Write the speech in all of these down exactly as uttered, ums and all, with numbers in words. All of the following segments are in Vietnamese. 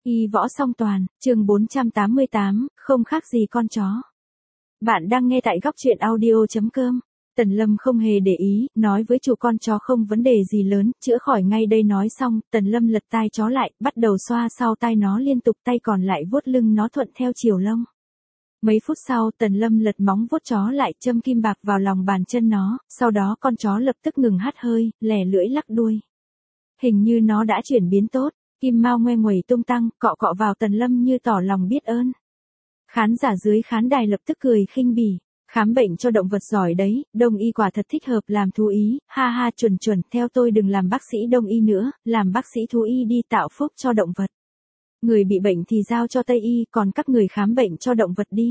Y võ song toàn, chương bốn trăm tám mươi tám, không khác gì con chó. Bạn đang nghe tại góc truyện audio chấm com. Tần Lâm không hề để ý, nói với chủ con chó không vấn đề gì lớn, chữa khỏi ngay đây. Nói xong, Tần Lâm lật tai chó lại, bắt đầu xoa sau tai nó liên tục, tay còn lại vuốt lưng nó thuận theo chiều lông. Mấy phút sau, Tần Lâm lật móng vuốt chó lại, châm kim bạc vào lòng bàn chân nó, sau đó con chó lập tức ngừng hắt hơi, lè lưỡi lắc đuôi. Hình như nó đã chuyển biến tốt. Kim mao ngoe nguẩy tung tăng, cọ cọ vào Tần Lâm như tỏ lòng biết ơn. Khán giả dưới khán đài lập tức cười khinh bỉ. Khám bệnh cho động vật giỏi đấy, đông y quả thật thích hợp làm thú y, ha ha chuẩn chuẩn, theo tôi đừng làm bác sĩ đông y nữa, làm bác sĩ thú y đi, tạo phúc cho động vật. Người bị bệnh thì giao cho Tây y, còn các người khám bệnh cho động vật đi.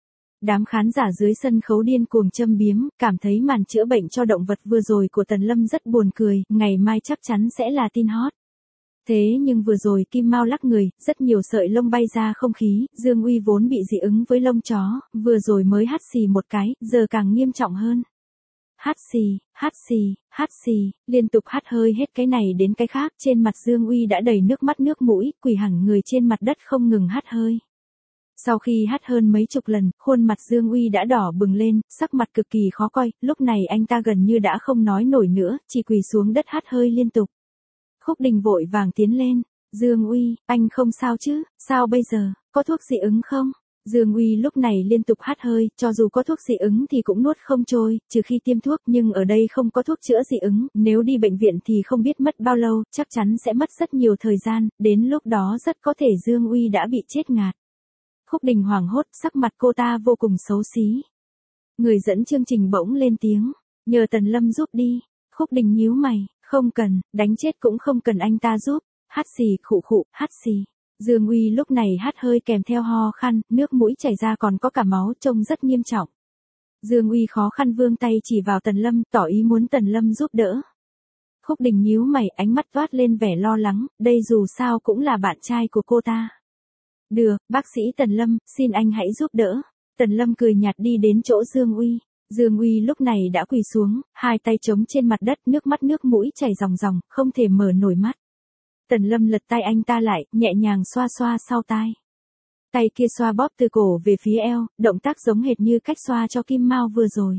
Đám khán giả dưới sân khấu điên cuồng châm biếm, cảm thấy màn chữa bệnh cho động vật vừa rồi của Tần Lâm rất buồn cười, ngày mai chắc chắn sẽ là tin hot. Thế nhưng vừa rồi Kim Mao lắc người, rất nhiều sợi lông bay ra không khí, Dương Uy vốn bị dị ứng với lông chó, vừa rồi mới hắt xì một cái, giờ càng nghiêm trọng hơn. Hắt xì, hắt xì, hắt xì, liên tục hắt hơi hết cái này đến cái khác, trên mặt Dương Uy đã đầy nước mắt nước mũi, quỳ hẳn người trên mặt đất không ngừng hắt hơi. Sau khi hắt hơn mấy chục lần, khuôn mặt Dương Uy đã đỏ bừng lên, sắc mặt cực kỳ khó coi, lúc này anh ta gần như đã không nói nổi nữa, chỉ quỳ xuống đất hắt hơi liên tục. Khúc Đình vội vàng tiến lên, Dương Uy, anh không sao chứ, sao bây giờ, có thuốc dị ứng không? Dương Uy lúc này liên tục hắt hơi, cho dù có thuốc dị ứng thì cũng nuốt không trôi, trừ khi tiêm thuốc, nhưng ở đây không có thuốc chữa dị ứng, nếu đi bệnh viện thì không biết mất bao lâu, chắc chắn sẽ mất rất nhiều thời gian, đến lúc đó rất có thể Dương Uy đã bị chết ngạt. Khúc Đình hoảng hốt, sắc mặt cô ta vô cùng xấu xí. Người dẫn chương trình bỗng lên tiếng, nhờ Tần Lâm giúp đi. Khúc Đình nhíu mày, không cần, đánh chết cũng không cần anh ta giúp. Hắt xì, khụ khụ, hắt xì. Dương Uy lúc này hắt hơi kèm theo ho khan, nước mũi chảy ra còn có cả máu, trông rất nghiêm trọng. Dương Uy khó khăn vươn tay chỉ vào Tần Lâm, tỏ ý muốn Tần Lâm giúp đỡ. Khúc Đình nhíu mày, ánh mắt toát lên vẻ lo lắng, đây dù sao cũng là bạn trai của cô ta. Được, bác sĩ Tần Lâm, xin anh hãy giúp đỡ. Tần Lâm cười nhạt đi đến chỗ Dương Uy. Dương Uy lúc này đã quỳ xuống, hai tay chống trên mặt đất, nước mắt nước mũi chảy ròng ròng, không thể mở nổi mắt. Tần Lâm lật tay anh ta lại, nhẹ nhàng xoa xoa sau tai. Tay kia xoa bóp từ cổ về phía eo, động tác giống hệt như cách xoa cho Kim Mao vừa rồi.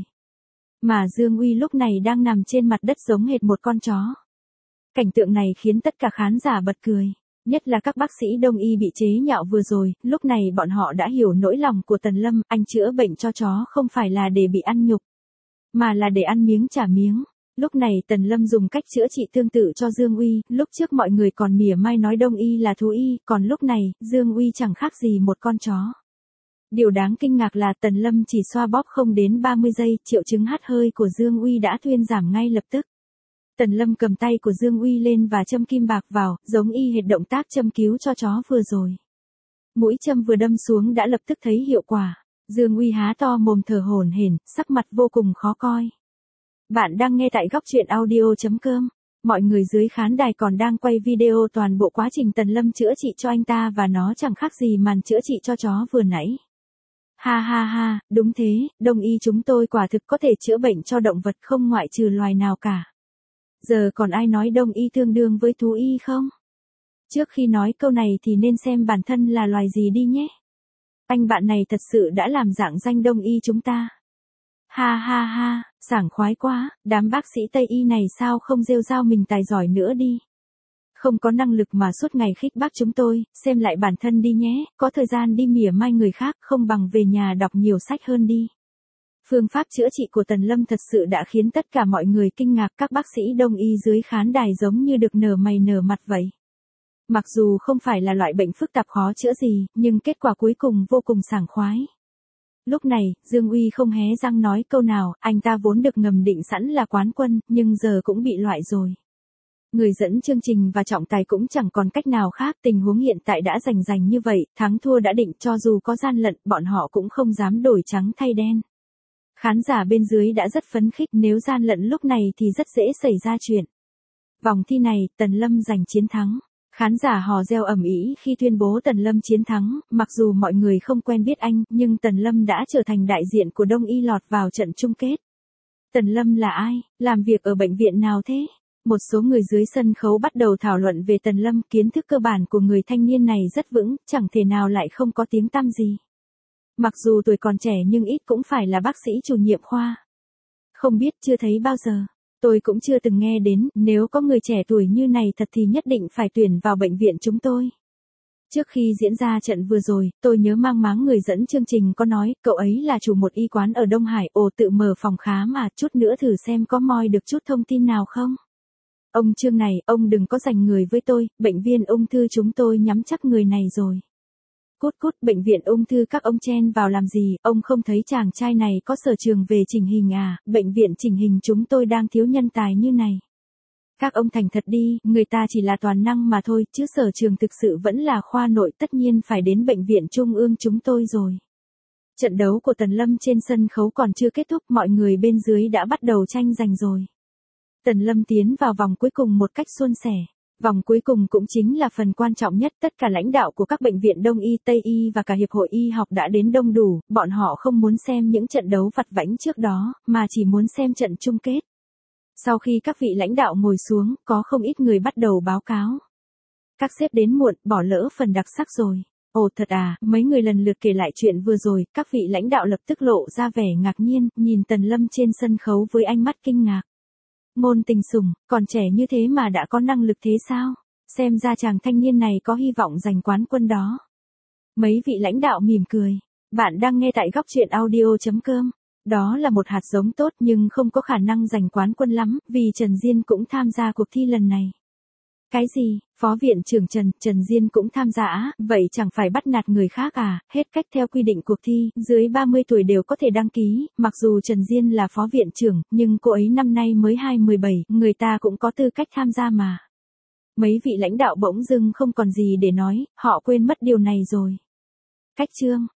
Mà Dương Uy lúc này đang nằm trên mặt đất giống hệt một con chó. Cảnh tượng này khiến tất cả khán giả bật cười. Nhất là các bác sĩ đông y bị chế nhạo vừa rồi, lúc này bọn họ đã hiểu nỗi lòng của Tần Lâm, anh chữa bệnh cho chó không phải là để bị ăn nhục, mà là để ăn miếng trả miếng. Lúc này Tần Lâm dùng cách chữa trị tương tự cho Dương Uy, lúc trước mọi người còn mỉa mai nói đông y là thú y, còn lúc này, Dương Uy chẳng khác gì một con chó. Điều đáng kinh ngạc là Tần Lâm chỉ xoa bóp không đến ba mươi giây, triệu chứng hắt hơi của Dương Uy đã thuyên giảm ngay lập tức. Tần Lâm cầm tay của Dương Uy lên và châm kim bạc vào, giống y hệt động tác châm cứu cho chó vừa rồi. Mũi châm vừa đâm xuống đã lập tức thấy hiệu quả. Dương Uy há to mồm thở hổn hển, sắc mặt vô cùng khó coi. Bạn đang nghe tại góc truyện audio chấm com. Mọi người dưới khán đài còn đang quay video toàn bộ quá trình Tần Lâm chữa trị cho anh ta và nó chẳng khác gì màn chữa trị cho chó vừa nãy. Ha ha ha, đúng thế, đông y chúng tôi quả thực có thể chữa bệnh cho động vật không ngoại trừ loài nào cả. Giờ còn ai nói đông y tương đương với thú y không? Trước khi nói câu này thì nên xem bản thân là loài gì đi nhé. Anh bạn này thật sự đã làm rạng danh đông y chúng ta. Ha ha ha, sảng khoái quá, đám bác sĩ Tây y này sao không rêu rao mình tài giỏi nữa đi. Không có năng lực mà suốt ngày khích bác chúng tôi, xem lại bản thân đi nhé, có thời gian đi mỉa mai người khác không bằng về nhà đọc nhiều sách hơn đi. Phương pháp chữa trị của Tần Lâm thật sự đã khiến tất cả mọi người kinh ngạc, các bác sĩ đông y dưới khán đài giống như được nở mày nở mặt vậy. Mặc dù không phải là loại bệnh phức tạp khó chữa gì, nhưng kết quả cuối cùng vô cùng sảng khoái. Lúc này, Dương Uy không hé răng nói câu nào, anh ta vốn được ngầm định sẵn là quán quân, nhưng giờ cũng bị loại rồi. Người dẫn chương trình và trọng tài cũng chẳng còn cách nào khác, tình huống hiện tại đã rành rành như vậy, thắng thua đã định, cho dù có gian lận, bọn họ cũng không dám đổi trắng thay đen. Khán giả bên dưới đã rất phấn khích, nếu gian lận lúc này thì rất dễ xảy ra chuyện. Vòng thi này, Tần Lâm giành chiến thắng. Khán giả hò reo ầm ĩ khi tuyên bố Tần Lâm chiến thắng, mặc dù mọi người không quen biết anh, nhưng Tần Lâm đã trở thành đại diện của đông y lọt vào trận chung kết. Tần Lâm là ai? Làm việc ở bệnh viện nào thế? một số người dưới sân khấu bắt đầu thảo luận về Tần Lâm, kiến thức cơ bản của người thanh niên này rất vững, chẳng thể nào lại không có tiếng tăm gì. Mặc dù tuổi còn trẻ nhưng ít cũng phải là bác sĩ chủ nhiệm khoa. Không biết, chưa thấy bao giờ. Tôi cũng chưa từng nghe đến, nếu có người trẻ tuổi như này thật thì nhất định phải tuyển vào bệnh viện chúng tôi. Trước khi diễn ra trận vừa rồi, tôi nhớ mang máng người dẫn chương trình có nói, cậu ấy là chủ một y quán ở Đông Hải, ồ tự mở phòng khám à, chút nữa thử xem có moi được chút thông tin nào không. Ông Trương này, ông đừng có giành người với tôi, bệnh viện ung thư chúng tôi nhắm chắc người này rồi. Cút cút, bệnh viện ung thư các ông chen vào làm gì, ông không thấy chàng trai này có sở trường về chỉnh hình à, bệnh viện chỉnh hình chúng tôi đang thiếu nhân tài như này. Các ông thành thật đi, người ta chỉ là toàn năng mà thôi, chứ sở trường thực sự vẫn là khoa nội, tất nhiên phải đến bệnh viện trung ương chúng tôi rồi. Trận đấu của Tần Lâm trên sân khấu còn chưa kết thúc, mọi người bên dưới đã bắt đầu tranh giành rồi. Tần Lâm tiến vào vòng cuối cùng một cách suôn sẻ. Vòng cuối cùng cũng chính là phần quan trọng nhất, tất cả lãnh đạo của các bệnh viện Đông y, Tây y và cả Hiệp hội Y học đã đến đông đủ, bọn họ không muốn xem những trận đấu vặt vãnh trước đó, mà chỉ muốn xem trận chung kết. Sau khi các vị lãnh đạo ngồi xuống, có không ít người bắt đầu báo cáo. Các sếp đến muộn, bỏ lỡ phần đặc sắc rồi. Ồ thật à, mấy người lần lượt kể lại chuyện vừa rồi, các vị lãnh đạo lập tức lộ ra vẻ ngạc nhiên, nhìn Tần Lâm trên sân khấu với ánh mắt kinh ngạc. Ngôn Tình Sùng, còn trẻ như thế mà đã có năng lực thế sao? Xem ra chàng thanh niên này có hy vọng giành quán quân đó. Mấy vị lãnh đạo mỉm cười. Bạn đang nghe tại góc truyện audio chấm com. Đó là một hạt giống tốt nhưng không có khả năng giành quán quân lắm, vì Trần Diên cũng tham gia cuộc thi lần này. Cái gì, Phó Viện trưởng Trần, Trần Diên cũng tham gia á, vậy chẳng phải bắt nạt người khác à, hết cách theo quy định cuộc thi, dưới ba mươi tuổi đều có thể đăng ký, mặc dù Trần Diên là Phó Viện trưởng, nhưng cô ấy năm nay mới hai mươi bảy, người ta cũng có tư cách tham gia mà. Mấy vị lãnh đạo bỗng dưng không còn gì để nói, họ quên mất điều này rồi. Cách chương